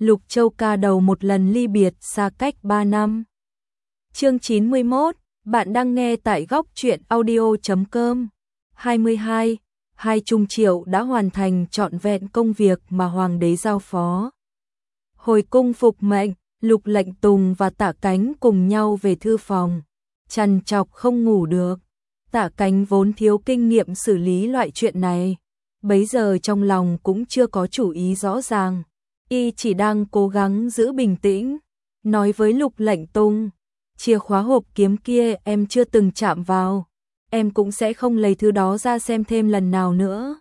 Lục Châu ca đầu một lần ly biệt xa cách 3 năm. Chương 91, bạn đang nghe tại góc truyện audio.com. 22. Hai Trung Triệu đã hoàn thành trọn vẹn công việc mà hoàng đế giao phó. Hồi cung phục mệnh, Lục Lệnh Tùng và Tạ Cánh cùng nhau về thư phòng, trằn trọc không ngủ được. Tạ Cánh vốn thiếu kinh nghiệm xử lý loại chuyện này, bấy giờ trong lòng cũng chưa có chủ ý rõ ràng, y chỉ đang cố gắng giữ bình tĩnh, nói với Lục Lệnh Tùng, chìa khóa hộp kiếm kia em chưa từng chạm vào, em cũng sẽ không lấy thứ đó ra xem thêm lần nào nữa.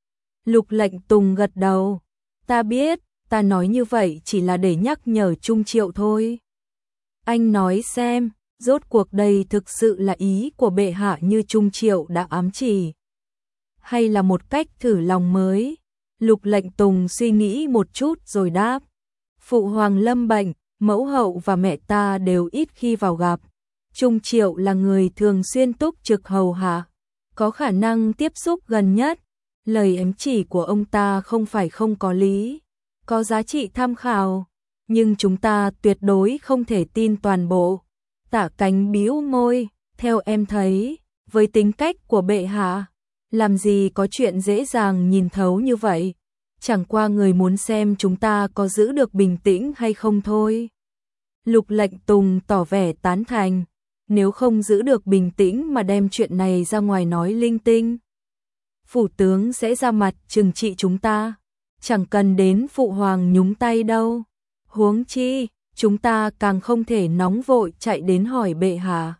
Lục Lệnh Tùng gật đầu, ta biết, ta nói như vậy chỉ là để nhắc nhở Trung Triệu thôi. Anh nói xem, rốt cuộc đây thực sự là ý của bệ hạ như Trung Triệu đã ám chỉ, hay là một cách thử lòng mới? Lục Lệnh Tùng suy nghĩ một chút rồi đáp, phụ hoàng lâm bệnh, mẫu hậu và mẹ ta đều ít khi vào gặp. Trung Triệu là người thường xuyên túc trực hầu hạ, có khả năng tiếp xúc gần nhất. Lời ám chỉ của ông ta không phải không có lý, có giá trị tham khảo, nhưng chúng ta tuyệt đối không thể tin toàn bộ. Tạ Cánh bĩu môi, theo em thấy, với tính cách của bệ hạ, làm gì có chuyện dễ dàng nhìn thấu như vậy, chẳng qua người muốn xem chúng ta có giữ được bình tĩnh hay không thôi. Lục Lệnh Tùng tỏ vẻ tán thành, nếu không giữ được bình tĩnh mà đem chuyện này ra ngoài nói linh tinh, phủ tướng sẽ ra mặt trừng trị chúng ta, chẳng cần đến phụ hoàng nhúng tay đâu. Huống chi, chúng ta càng không thể nóng vội chạy đến hỏi bệ hạ.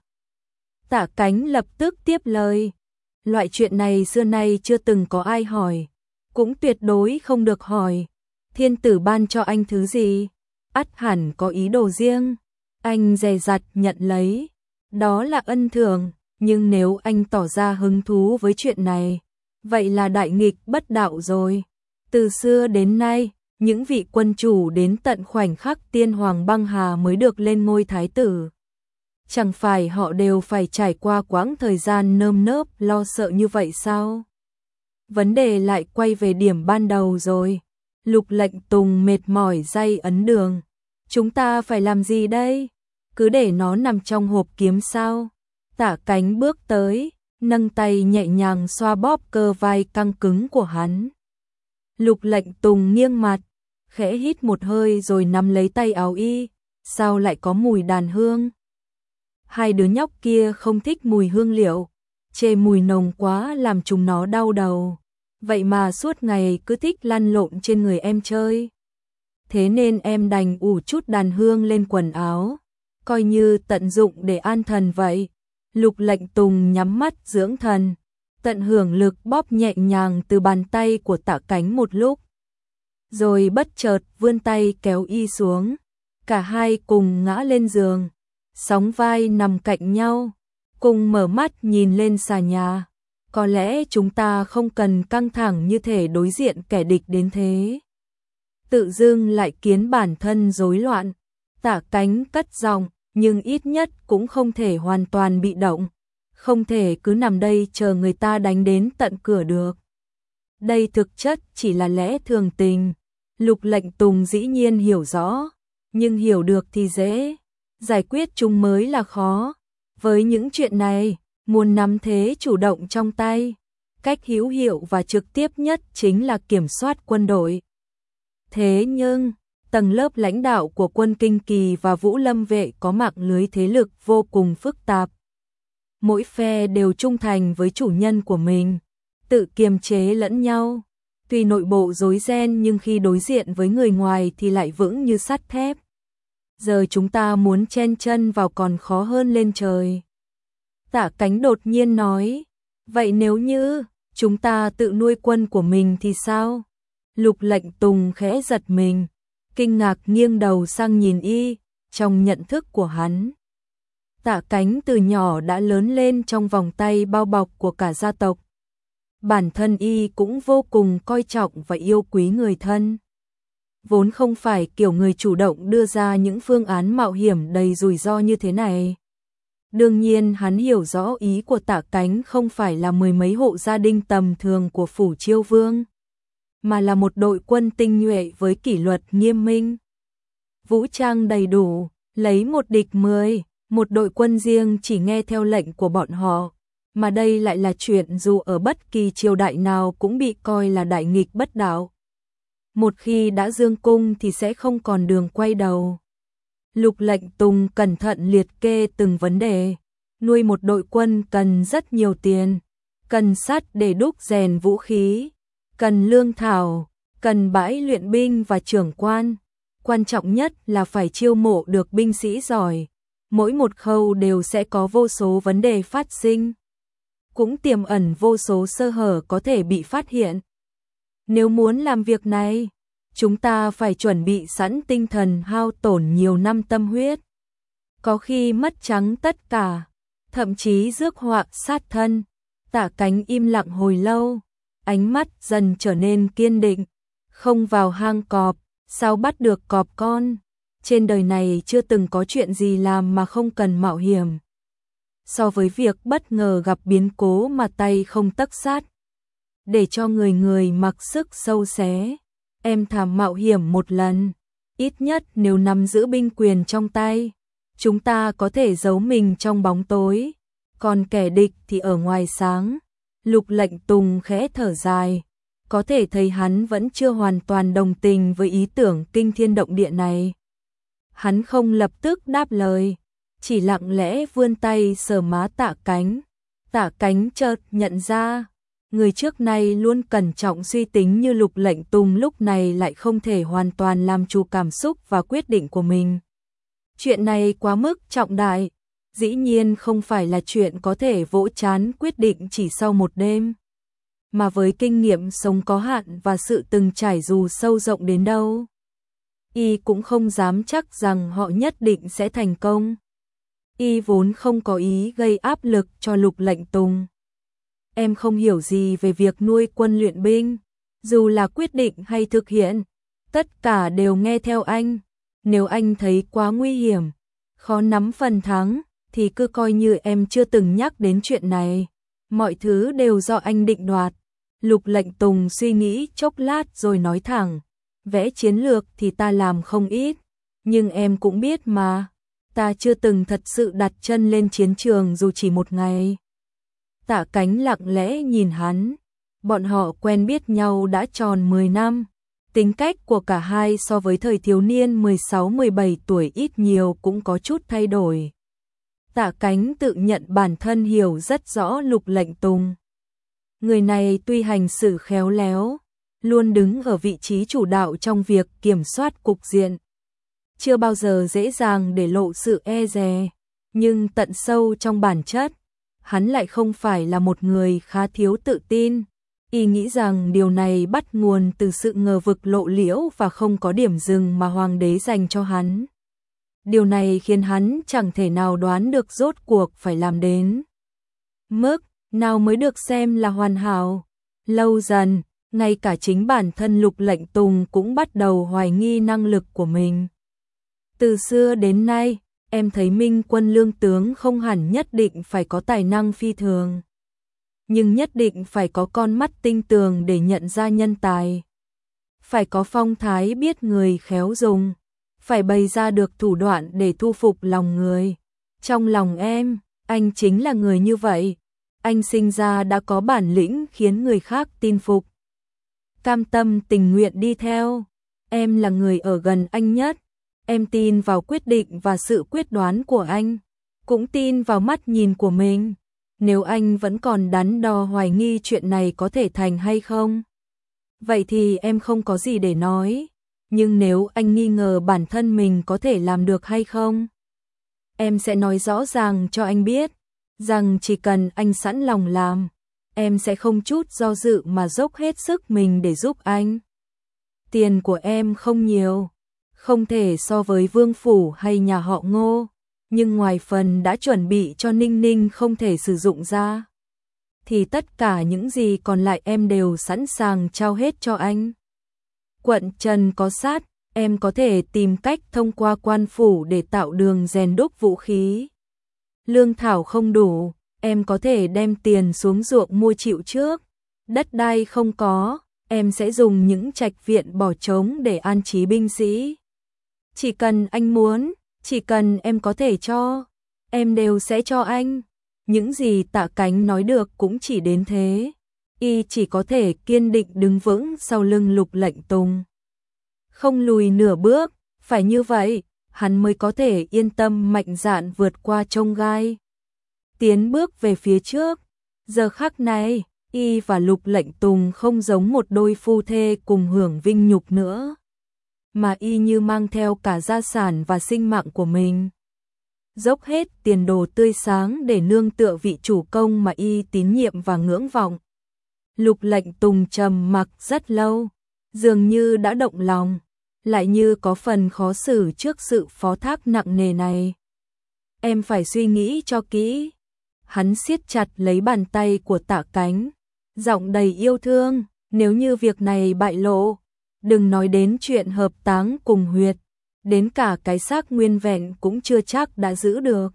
Tạ Cánh lập tức tiếp lời, loại chuyện này xưa nay chưa từng có ai hỏi, cũng tuyệt đối không được hỏi. Thiên tử ban cho anh thứ gì, ắt hẳn có ý đồ riêng, anh dè dặt nhận lấy, đó là ân thưởng, nhưng nếu anh tỏ ra hứng thú với chuyện này, vậy là đại nghịch bất đạo rồi. Từ xưa đến nay, những vị quân chủ đến tận khoảnh khắc tiên hoàng băng hà mới được lên ngôi thái tử, chẳng phải họ đều phải trải qua quãng thời gian nơm nớp lo sợ như vậy sao? Vấn đề lại quay về điểm ban đầu rồi. Lục Lệnh Tùng mệt mỏi day ấn đường, chúng ta phải làm gì đây? Cứ để nó nằm trong hộp kiếm sao? Tạ Cánh bước tới, nâng tay nhẹ nhàng xoa bóp cơ vai căng cứng của hắn. Lục Lệnh Tùng nghiêng mặt, khẽ hít một hơi rồi nắm lấy tay áo y, sao lại có mùi đàn hương? Hai đứa nhóc kia không thích mùi hương liệu, chê mùi nồng quá làm chúng nó đau đầu, vậy mà suốt ngày cứ thích lăn lộn trên người em chơi. Thế nên em đành ủ chút đàn hương lên quần áo, coi như tận dụng để an thần vậy. Lục Lệnh Tùng nhắm mắt dưỡng thần, tận hưởng lực bóp nhẹ nhàng từ bàn tay của Tạ Cánh một lúc, rồi bất chợt vươn tay kéo y xuống, cả hai cùng ngã lên giường, sóng vai nằm cạnh nhau, cùng mở mắt nhìn lên xà nhà. Có lẽ chúng ta không cần căng thẳng như thể đối diện kẻ địch đến thế. Tự dưng lại khiến bản thân rối loạn. Tạ Cánh cất giọng, nhưng ít nhất cũng không thể hoàn toàn bị động, không thể cứ nằm đây chờ người ta đánh đến tận cửa được. Đây thực chất chỉ là lẽ thường tình. Lục Lệnh Tùng dĩ nhiên hiểu rõ, nhưng hiểu được thì dễ, giải quyết chúng mới là khó. Với những chuyện này, muốn nắm thế chủ động trong tay, cách hữu hiệu và trực tiếp nhất chính là kiểm soát quân đội. Thế nhưng, tầng lớp lãnh đạo của quân Kinh Kỳ và Vũ Lâm vệ có mạng lưới thế lực vô cùng phức tạp. Mỗi phe đều trung thành với chủ nhân của mình, tự kiềm chế lẫn nhau. Tuy nội bộ rối ren nhưng khi đối diện với người ngoài thì lại vững như sắt thép. Giờ chúng ta muốn chen chân vào còn khó hơn lên trời. Tạ Cánh đột nhiên nói, vậy nếu như chúng ta tự nuôi quân của mình thì sao? Lục Lệnh Tùng khẽ giật mình, kinh ngạc nghiêng đầu sang nhìn y. Trong nhận thức của hắn, Tạ Cánh từ nhỏ đã lớn lên trong vòng tay bao bọc của cả gia tộc. Bản thân y cũng vô cùng coi trọng và yêu quý người thân, vốn không phải kiểu người chủ động đưa ra những phương án mạo hiểm đầy rủi ro như thế này. Đương nhiên hắn hiểu rõ ý của Tạ Cánh không phải là mười mấy hộ gia đình tầm thường của phủ Chiêu Vương, mà là một đội quân tinh nhuệ với kỷ luật nghiêm minh. vũ trang đầy đủ, lấy 1 địch 10, một đội quân riêng chỉ nghe theo lệnh của bọn họ. Mà đây lại là chuyện dù ở bất kỳ triều đại nào cũng bị coi là đại nghịch bất đạo. Một khi đã dương cung thì sẽ không còn đường quay đầu. Lục Lệnh Tùng cẩn thận liệt kê từng vấn đề. Nuôi một đội quân cần rất nhiều tiền, cần sắt để đúc rèn vũ khí, cần lương thảo, cần bãi luyện binh và trưởng quan. Quan trọng nhất là phải chiêu mộ được binh sĩ giỏi. Mỗi một khâu đều sẽ có vô số vấn đề phát sinh, cũng tiềm ẩn vô số sơ hở có thể bị phát hiện. Nếu muốn làm việc này, chúng ta phải chuẩn bị sẵn tinh thần hao tổn nhiều năm tâm huyết. Có khi mất trắng tất cả, thậm chí rước họa sát thân. Tạ Cánh im lặng hồi lâu, ánh mắt dần trở nên kiên định. Không vào hang cọp, sao bắt được cọp con? Trên đời này chưa từng có chuyện gì làm mà không cần mạo hiểm. So với việc bất ngờ gặp biến cố mà tay không tấc sắt, để cho người người mặc sức sâu xé, em thà mạo hiểm một lần. Ít nhất nếu nắm giữ binh quyền trong tay, chúng ta có thể giấu mình trong bóng tối, còn kẻ địch thì ở ngoài sáng. Lục Lệnh Tùng khẽ thở dài, có thể thấy hắn vẫn chưa hoàn toàn đồng tình với ý tưởng kinh thiên động địa này. Hắn không lập tức đáp lời, chỉ lặng lẽ vươn tay sờ má Tạ Cánh. Tạ Cánh chợt nhận ra, người trước nay luôn cẩn trọng suy tính như Lục Lệnh Tùng lúc này lại không thể hoàn toàn làm chủ cảm xúc và quyết định của mình. Chuyện này quá mức trọng đại, dĩ nhiên không phải là chuyện có thể vỗ trán quyết định chỉ sau một đêm. Mà với kinh nghiệm sống có hạn và sự từng trải dù sâu rộng đến đâu, y cũng không dám chắc rằng họ nhất định sẽ thành công. Y vốn không có ý gây áp lực cho Lục Lệnh Tùng. Em không hiểu gì về việc nuôi quân luyện binh, dù là quyết định hay thực hiện, tất cả đều nghe theo anh. Nếu anh thấy quá nguy hiểm, khó nắm phần thắng, thì cứ coi như em chưa từng nhắc đến chuyện này. Mọi thứ đều do anh định đoạt. Lục Lệnh Tùng suy nghĩ chốc lát rồi nói thẳng, vẽ chiến lược thì ta làm không ít, nhưng em cũng biết mà, ta chưa từng thật sự đặt chân lên chiến trường dù chỉ một ngày. Tạ Cánh lặng lẽ nhìn hắn, bọn họ quen biết nhau đã tròn 10 năm, tính cách của cả hai so với thời thiếu niên 16-17 tuổi ít nhiều cũng có chút thay đổi. Tạ Cánh tự nhận bản thân hiểu rất rõ Lục Lệnh Tùng. Người này tuy hành xử khéo léo, luôn đứng ở vị trí chủ đạo trong việc kiểm soát cục diện, chưa bao giờ dễ dàng để lộ sự e dè, nhưng tận sâu trong bản chất, hắn lại không phải là một người khá thiếu tự tin. Y nghĩ rằng điều này bắt nguồn từ sự ngờ vực lộ liễu và không có điểm dừng mà hoàng đế dành cho hắn. Điều này khiến hắn chẳng thể nào đoán được rốt cuộc phải làm đến mức nào mới được xem là hoàn hảo. Lâu dần, ngay cả chính bản thân Lục Lệnh Tùng cũng bắt đầu hoài nghi năng lực của mình. Từ xưa đến nay, em thấy minh quân lương tướng không hẳn nhất định phải có tài năng phi thường, nhưng nhất định phải có con mắt tinh tường để nhận ra nhân tài, phải có phong thái biết người khéo dùng, phải bày ra được thủ đoạn để thu phục lòng người. Trong lòng em, anh chính là người như vậy. Anh sinh ra đã có bản lĩnh khiến người khác tin phục, cam tâm tình nguyện đi theo. Em là người ở gần anh nhất. Em tin vào quyết định và sự quyết đoán của anh, cũng tin vào mắt nhìn của mình. Nếu anh vẫn còn đắn đo hoài nghi chuyện này có thể thành hay không, vậy thì em không có gì để nói. Nhưng nếu anh nghi ngờ bản thân mình có thể làm được hay không, em sẽ nói rõ ràng cho anh biết, rằng chỉ cần anh sẵn lòng làm, em sẽ không chút do dự mà dốc hết sức mình để giúp anh. Tiền của em không nhiều, không thể so với Vương Phủ hay nhà họ Ngô, nhưng ngoài phần đã chuẩn bị cho Ninh Ninh không thể sử dụng ra, thì tất cả những gì còn lại em đều sẵn sàng trao hết cho anh. Quận Trần có sát, em có thể tìm cách thông qua quan phủ để tạo đường rèn đúc vũ khí. Lương thảo không đủ, em có thể đem tiền xuống ruộng mua chịu trước. Đất đai không có, em sẽ dùng những trạch viện bỏ trống để an trí binh sĩ. Chỉ cần anh muốn, chỉ cần em có thể cho, em đều sẽ cho anh. Những gì Tạ Cánh nói được cũng chỉ đến thế. Y chỉ có thể kiên định đứng vững sau lưng Lục Lệnh Tùng. Không lùi nửa bước, phải như vậy, hắn mới có thể yên tâm mạnh dạn vượt qua chông gai. Tiến bước về phía trước. Giờ khắc này, Y và Lục Lệnh Tùng không giống một đôi phu thê cùng hưởng vinh nhục nữa, mà Y như mang theo cả gia sản và sinh mạng của mình. Dốc hết tiền đồ tươi sáng để nương tựa vị chủ công mà Y tín nhiệm và ngưỡng vọng. Lục Lệnh Tùng trầm mặc rất lâu, dường như đã động lòng, lại như có phần khó xử trước sự phó thác nặng nề này. Em phải suy nghĩ cho kỹ. Hắn siết chặt lấy bàn tay của Tạ Cánh, giọng đầy yêu thương, nếu như việc này bại lộ, đừng nói đến chuyện hợp táng cùng Huyệt, đến cả cái xác nguyên vẹn cũng chưa chắc đã giữ được.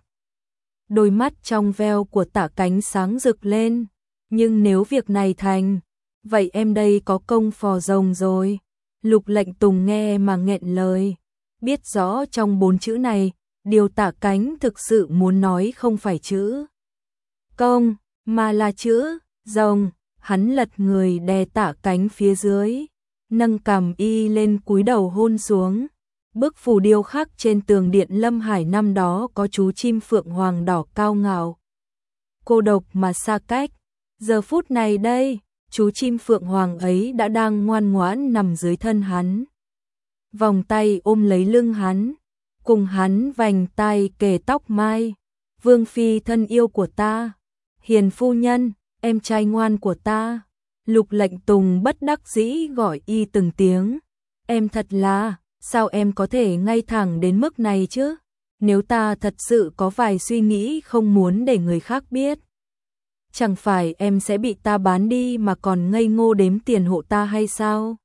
Đôi mắt trong veo của Tạ Cánh sáng rực lên, nhưng nếu việc này thành, vậy em đây có công phò rồng rồi. Lục Lệnh Tùng nghe mà nghẹn lời, biết rõ trong 4 chữ này, điều Tạ Cánh thực sự muốn nói không phải chữ công, mà là chữ rồng. Hắn lật người đè Tạ Cánh phía dưới, nâng cằm Y lên cúi đầu hôn xuống. Bức phù điêu khắc trên tường điện Lâm Hải năm đó có chú chim phượng hoàng đỏ cao ngạo, cô độc mà xa cách. Giờ phút này đây, chú chim phượng hoàng ấy đã đang ngoan ngoãn nằm dưới thân hắn, vòng tay ôm lấy lưng hắn, cùng hắn vành tai kề tóc mai. Vương phi thân yêu của ta, Hiền phu nhân, em trai ngoan của ta. Lục Lệnh Tùng bất đắc dĩ gọi Y từng tiếng. Em thật là, sao em có thể ngay thẳng đến mức này chứ? Nếu ta thật sự có vài suy nghĩ không muốn để người khác biết, chẳng phải em sẽ bị ta bán đi mà còn ngây ngô đếm tiền hộ ta hay sao?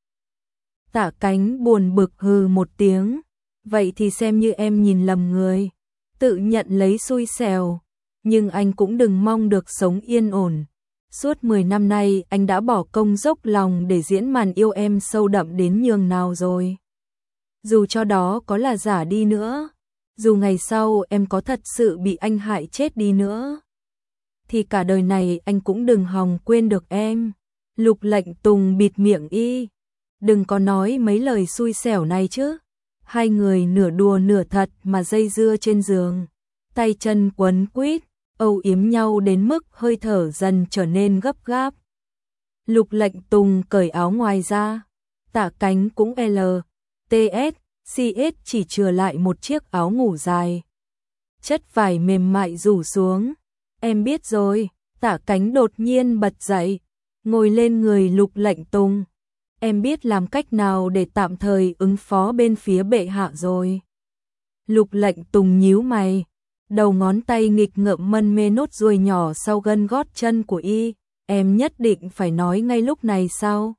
Tạ Cánh buồn bực hừ một tiếng. Vậy thì xem như em nhìn lầm người, tự nhận lấy xui xẻo. Nhưng anh cũng đừng mong được sống yên ổn. Suốt 10 năm nay anh đã bỏ công dốc lòng để diễn màn yêu em sâu đậm đến nhường nào rồi. Dù cho đó có là giả đi nữa, dù ngày sau em có thật sự bị anh hại chết đi nữa, thì cả đời này anh cũng đừng hòng quên được em. Lục Lệnh Tùng bịt miệng Y. Đừng có nói mấy lời xui xẻo này chứ. Hai người nửa đùa nửa thật mà dây dưa trên giường, tay chân quấn quýt, âu yếm nhau đến mức hơi thở dần trở nên gấp gáp. Lục Lệnh Tùng cởi áo ngoài ra, Tạ Cánh cũng LTS chỉ chừa lại một chiếc áo ngủ dài, chất vải mềm mại rủ xuống. Em biết rồi. Tạ Cánh đột nhiên bật dậy, ngồi lên người Lục Lệnh Tùng. Em biết làm cách nào để tạm thời ứng phó bên phía bệ hạ rồi. Lục Lệnh Tùng nhíu mày, đầu ngón tay nghịch ngợm mân mê nốt ruồi nhỏ sau gân gót chân của Y. Em nhất định phải nói ngay lúc này sao?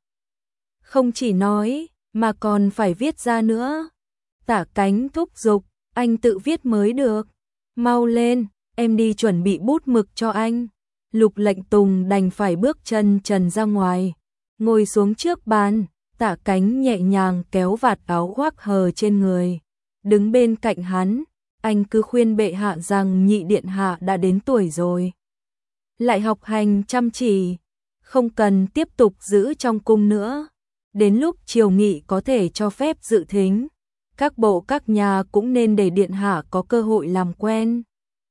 Không chỉ nói, mà còn phải viết ra nữa. Tạ Cánh thúc giục, anh tự viết mới được. Mau lên, em đi chuẩn bị bút mực cho anh. Lục Lệnh Tùng đành phải bước chân trần ra ngoài, ngồi xuống trước bàn. Tạ Cánh nhẹ nhàng kéo vạt áo khoác hờ trên người, đứng bên cạnh hắn. Anh cứ khuyên bệ hạ rằng nhị điện hạ đã đến tuổi rồi, lại học hành chăm chỉ, không cần tiếp tục giữ trong cung nữa. Đến lúc triều nghị có thể cho phép dự thính, các bộ các nhà cũng nên để điện hạ có cơ hội làm quen.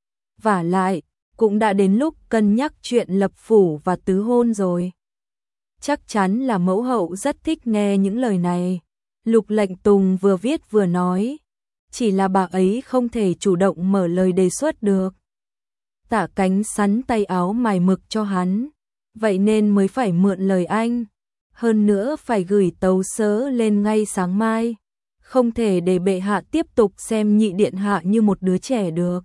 Vả lại, cũng đã đến lúc cân nhắc chuyện lập phủ và tứ hôn rồi. Chắc chắn là mẫu hậu rất thích nghe những lời này. Lục Lệnh Tùng vừa viết vừa nói, chỉ là bà ấy không thể chủ động mở lời đề xuất được. Tạ Cánh sắn tay áo mài mực cho hắn, vậy nên mới phải mượn lời anh. Hơn nữa phải gửi tấu sớ lên ngay sáng mai, không thể để bệ hạ tiếp tục xem nhị điện hạ như một đứa trẻ được.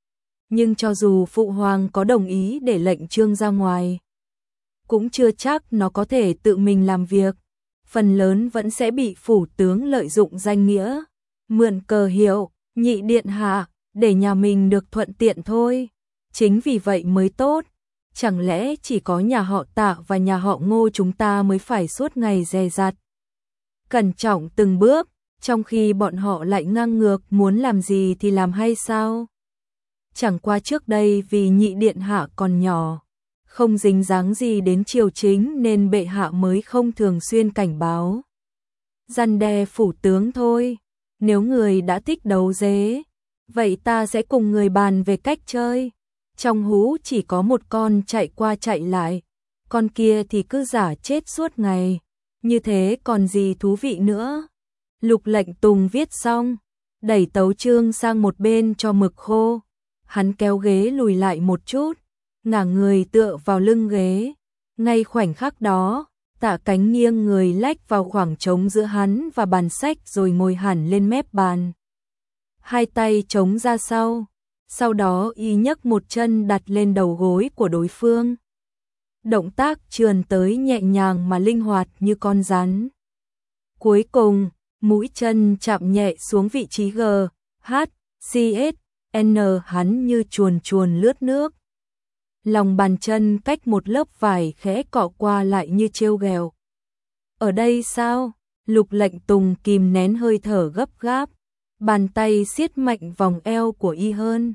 Nhưng cho dù phụ hoàng có đồng ý để lệnh trương ra ngoài, cũng chưa chắc nó có thể tự mình làm việc. Phần lớn vẫn sẽ bị phủ tướng lợi dụng danh nghĩa, mượn cờ hiệu nhị điện hạ để nhà mình được thuận tiện thôi. Chính vì vậy mới tốt. Chẳng lẽ chỉ có nhà họ Tạ và nhà họ Ngô chúng ta mới phải suốt ngày dè dặt, cẩn trọng từng bước, trong khi bọn họ lại ngang ngược muốn làm gì thì làm hay sao? Chẳng qua trước đây vì nhị điện hạ còn nhỏ, không dính dáng gì đến triều chính nên bệ hạ mới không thường xuyên cảnh báo. Răn đe phủ tướng thôi, nếu người đã thích đấu dế, vậy ta sẽ cùng người bàn về cách chơi. Trong hũ chỉ có một con chạy qua chạy lại, con kia thì cứ giả chết suốt ngày, như thế còn gì thú vị nữa. Lục Lệnh Tùng viết xong, đẩy tấu chương sang một bên cho mực khô. Hắn kéo ghế lùi lại một chút, ngả người tựa vào lưng ghế. Ngay khoảnh khắc đó, Tạ Cánh nghiêng người lách vào khoảng trống giữa hắn và bàn sách rồi ngồi hẳn lên mép bàn. Hai tay chống ra sau đó y nhấc một chân đặt lên đầu gối của đối phương. Động tác trườn tới nhẹ nhàng mà linh hoạt như con rắn. Cuối cùng, mũi chân chạm nhẹ xuống vị trí G, H, C, S, N, hắn như chuồn chuồn lướt nước. Lòng bàn chân cách một lớp vải khẽ cọ qua lại như trêu ghẹo. Ở đây sao? Lục Lệnh Tùng kìm nén hơi thở gấp gáp, bàn tay siết mạnh vòng eo của y hơn.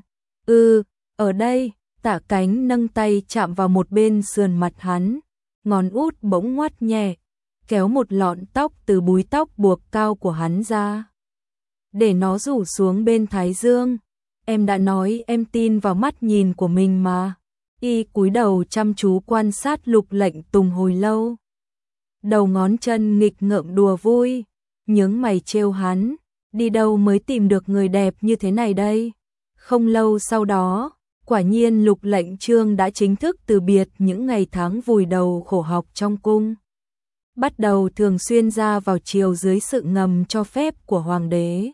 Ở đây. Tạ Cánh nâng tay chạm vào một bên sườn mặt hắn, ngón út bỗng ngoắt nhẹ, kéo một lọn tóc từ búi tóc buộc cao của hắn ra, để nó rủ xuống bên thái dương. Em đã nói em tin vào mắt nhìn của mình mà. Y cúi đầu chăm chú quan sát Lục Lệnh Tùng hồi lâu. Đầu ngón chân nghịch ngợm đùa vui, nhướng mày trêu hắn, đi đâu mới tìm được người đẹp như thế này đây. Không lâu sau đó, quả nhiên Lục Lệnh Chương đã chính thức từ biệt những ngày tháng vùi đầu khổ học trong cung. Bắt đầu thường xuyên ra vào triều dưới sự ngầm cho phép của hoàng đế.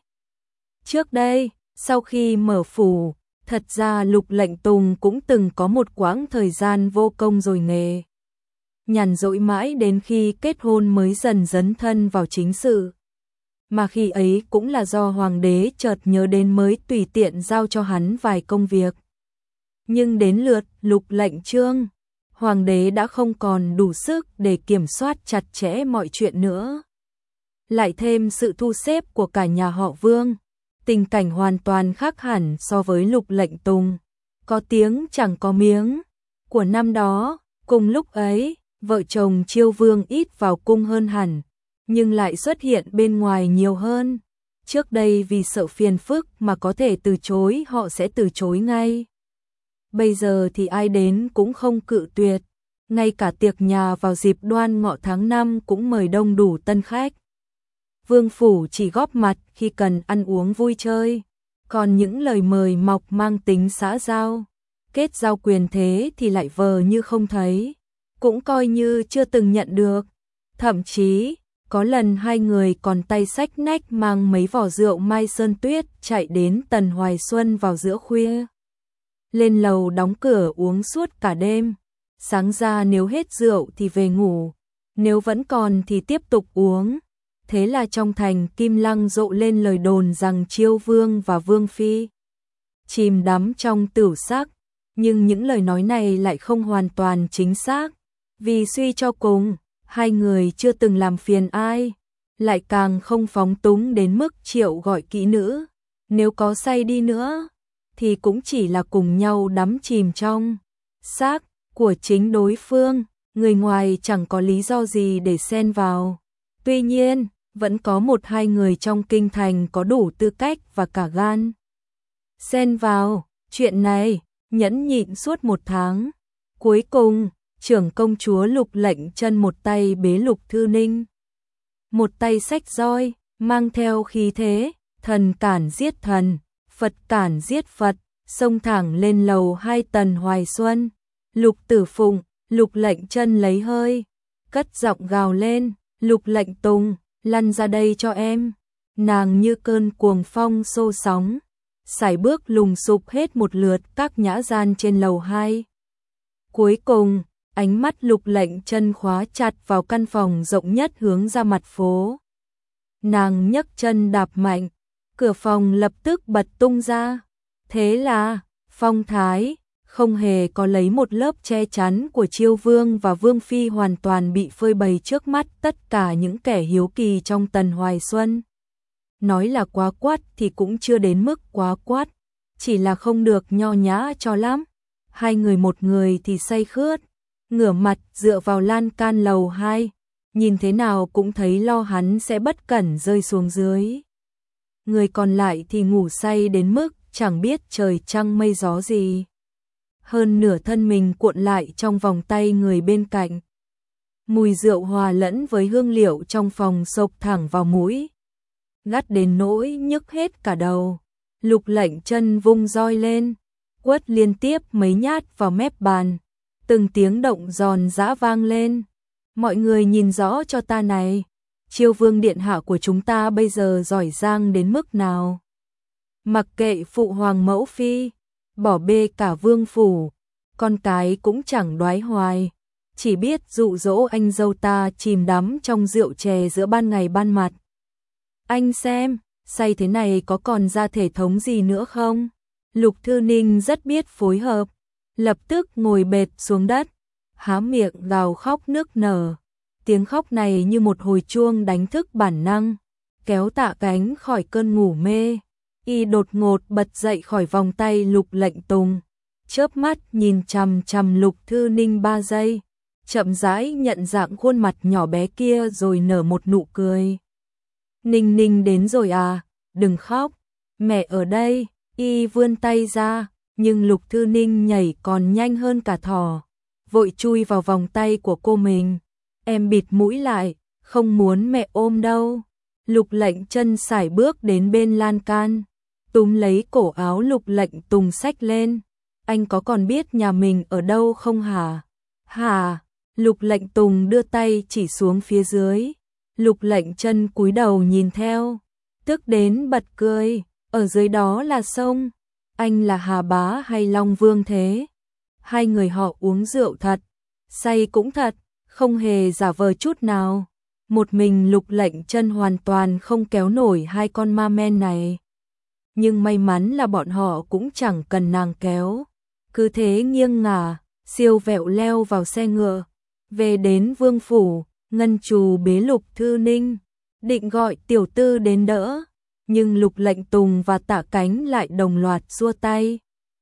Trước đây, sau khi mở phủ, thật ra Lục Lệnh Tùng cũng từng có một quãng thời gian vô công rồi nghề. Nhàn rỗi mãi đến khi kết hôn mới dần dấn thân vào chính sự. Mà khi ấy cũng là do hoàng đế chợt nhớ đến mới tùy tiện giao cho hắn vài công việc. Nhưng đến lượt Lục Lệnh Chương, hoàng đế đã không còn đủ sức để kiểm soát chặt chẽ mọi chuyện nữa. Lại thêm sự thu xếp của cả nhà họ Vương, tình cảnh hoàn toàn khác hẳn so với Lục Lệnh Tùng, có tiếng chẳng có miếng của năm đó. Cùng lúc ấy, vợ chồng Chiêu Vương ít vào cung hơn hẳn, nhưng lại xuất hiện bên ngoài nhiều hơn. Trước đây vì sợ phiền phức mà có thể từ chối họ sẽ từ chối ngay. Bây giờ thì ai đến cũng không cự tuyệt, ngay cả tiệc nhà vào dịp Đoan Ngọ tháng 5 cũng mời đông đủ tân khách. Vương phủ chỉ góp mặt khi cần ăn uống vui chơi, còn những lời mời mọc mang tính xã giao, kết giao quyền thế thì lại vờ như không thấy, cũng coi như chưa từng nhận được. Thậm chí, có lần hai người còn tay xách nách mang mấy vỏ rượu Mai Sơn Tuyết chạy đến Tần Hoài Xuân vào giữa khuya. Lên lầu đóng cửa uống suốt cả đêm, sáng ra nếu hết rượu thì về ngủ, nếu vẫn còn thì tiếp tục uống. Thế là trong thành Kim Lăng rộ lên lời đồn rằng Chiêu Vương và Vương Phi chìm đắm trong tửu sắc, nhưng những lời nói này lại không hoàn toàn chính xác, vì suy cho cùng, hai người chưa từng làm phiền ai, lại càng không phóng túng đến mức Triệu gọi kỹ nữ, nếu có say đi nữa thì cũng chỉ là cùng nhau đắm chìm trong xác của chính đối phương, người ngoài chẳng có lý do gì để xen vào. Tuy nhiên, vẫn có một hai người trong kinh thành có đủ tư cách và cả gan xen vào chuyện này, nhẫn nhịn suốt 1 tháng. Cuối cùng, trưởng công chúa Lục Lệnh Chân một tay bế Lục Thư Ninh, một tay xách roi, mang theo khí thế, thần cản giết thần, Phật cản giết Phật, xông thẳng lên lầu 2 Tần Hoài Xuân. Lục Tử Phụng, Lục Lệnh Chân lấy hơi, cất giọng gào lên, Lục Lệnh Tùng, lăn ra đây cho em. Nàng như cơn cuồng phong xô sóng, sải bước lùng sục hết một lượt các nhã gian trên lầu 2. Cuối cùng, ánh mắt Lục Lệnh Chân khóa chặt vào căn phòng rộng nhất hướng ra mặt phố. Nàng nhấc chân đạp mạnh, cửa phòng lập tức bật tung ra. Thế là, phong thái, không hề có lấy một lớp che chắn của Chiêu Vương và Vương Phi hoàn toàn bị phơi bày trước mắt tất cả những kẻ hiếu kỳ trong Tần Hoài Xuân. nói là quá quát thì cũng chưa đến mức quá quát, chỉ là không được nho nhã cho lắm. Hai người, một người thì say khướt, ngửa mặt dựa vào lan can lầu 2, nhìn thế nào cũng thấy lo hắn sẽ bất cẩn rơi xuống dưới. Người còn lại thì ngủ say đến mức chẳng biết trời trăng mây gió gì. Hơn nửa thân mình cuộn lại trong vòng tay người bên cạnh. Mùi rượu hòa lẫn với hương liệu trong phòng xộc thẳng vào mũi, gắt đến nỗi nhức hết cả đầu. Lục Lệnh Chân vung roi lên, quất liên tiếp mấy nhát vào mép bàn, từng tiếng động giòn giã vang lên. Mọi người nhìn rõ cho ta này, Chiêu Vương điện hạ của chúng ta bây giờ giỏi giang đến mức nào. Mặc kệ phụ hoàng mẫu phi, bỏ bê cả vương phủ, con cái cũng chẳng đoái hoài, chỉ biết dụ dỗ anh dâu ta chìm đắm trong rượu chè giữa ban ngày ban mặt. Anh xem, say thế này có còn ra thể thống gì nữa không? Lục Thư Ninh rất biết phối hợp, lập tức ngồi bệt xuống đất, há miệng gào khóc nức nở. Tiếng khóc này như một hồi chuông đánh thức bản năng, kéo Tạ Cánh khỏi cơn ngủ mê. Y đột ngột bật dậy khỏi vòng tay Lục Lệnh Tùng, chớp mắt nhìn chằm chằm Lục Thư Ninh 3 giây, chậm rãi nhận dạng khuôn mặt nhỏ bé kia rồi nở một nụ cười. Ninh Ninh đến rồi à, đừng khóc, mẹ ở đây. Y vươn tay ra, nhưng Lục Thư Ninh nhảy còn nhanh hơn cả thỏ, vội chui vào vòng tay của cô mình. Em bịt mũi lại, không muốn mẹ ôm đâu. Lục Lệnh Chân sải bước đến bên lan can, túm lấy cổ áo Lục Lệnh Tùng xách lên. Anh có còn biết nhà mình ở đâu không hả? Hả? Lục Lệnh Tùng đưa tay chỉ xuống phía dưới. Lục Lệnh Chân cúi đầu nhìn theo, tức đến bật cười. Ở dưới đó là sông. Anh là Hà Bá hay Long Vương thế? Hai người họ uống rượu thật, say cũng thật, không hề giả vờ chút nào. Một mình Lục Lệnh Chân hoàn toàn không kéo nổi hai con ma men này. Nhưng may mắn là bọn họ cũng chẳng cần nàng kéo. Cứ thế nghiêng ngả, siêu vẹo leo vào xe ngựa. Về đến vương phủ, Ngân Trù bế Lục Thư Ninh, định gọi tiểu tư đến đỡ. Nhưng Lục Lệnh Tùng và Tạ Cánh lại đồng loạt xua tay,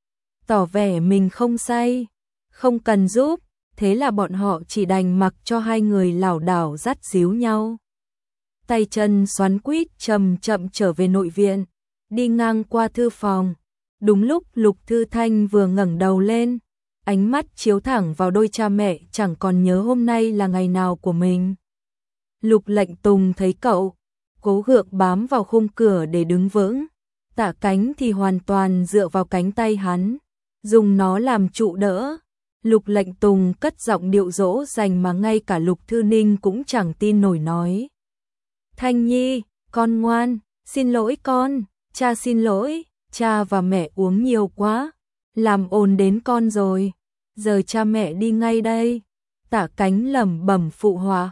tỏ vẻ mình không say, không cần giúp. Thế là bọn họ chỉ đành mặc cho hai người lảo đảo dắt díu nhau. Tay chân xoắn quýt chậm chậm trở về nội viện, đi ngang qua thư phòng. Đúng lúc Lục Thư Thanh vừa ngẩng đầu lên, ánh mắt chiếu thẳng vào đôi cha mẹ chẳng còn nhớ hôm nay là ngày nào của mình. Lục Lệnh Tùng thấy cậu, cố gượng bám vào khung cửa để đứng vững. Tạ Cánh thì hoàn toàn dựa vào cánh tay hắn, dùng nó làm trụ đỡ. Lục Lệnh Tùng cất giọng điệu dỗ dành mà ngay cả Lục Thư Ninh cũng chẳng tin nổi nói. Thanh Nhi, con ngoan, xin lỗi con, cha xin lỗi, cha và mẹ uống nhiều quá, làm ồn đến con rồi, giờ cha mẹ đi ngay đây. Tạ Cánh lẩm bẩm phụ họa,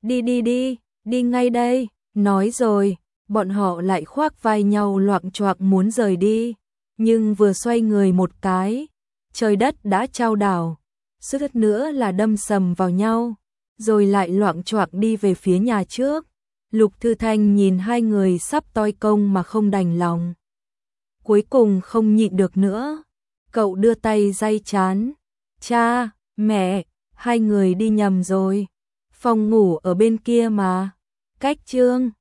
đi ngay đây. Nói rồi, bọn họ lại khoác vai nhau loạng choạng muốn rời đi, nhưng vừa xoay người một cái, trời đất đã chao đảo, suýt nữa là đâm sầm vào nhau, rồi lại loạng choạng đi về phía nhà trước. Lục Thư Thanh nhìn hai người sắp toi công mà không đành lòng. Cuối cùng không nhịn được nữa, cậu đưa tay day chán. Cha, mẹ, hai người đi nhầm rồi, phòng ngủ ở bên kia mà. Cách chương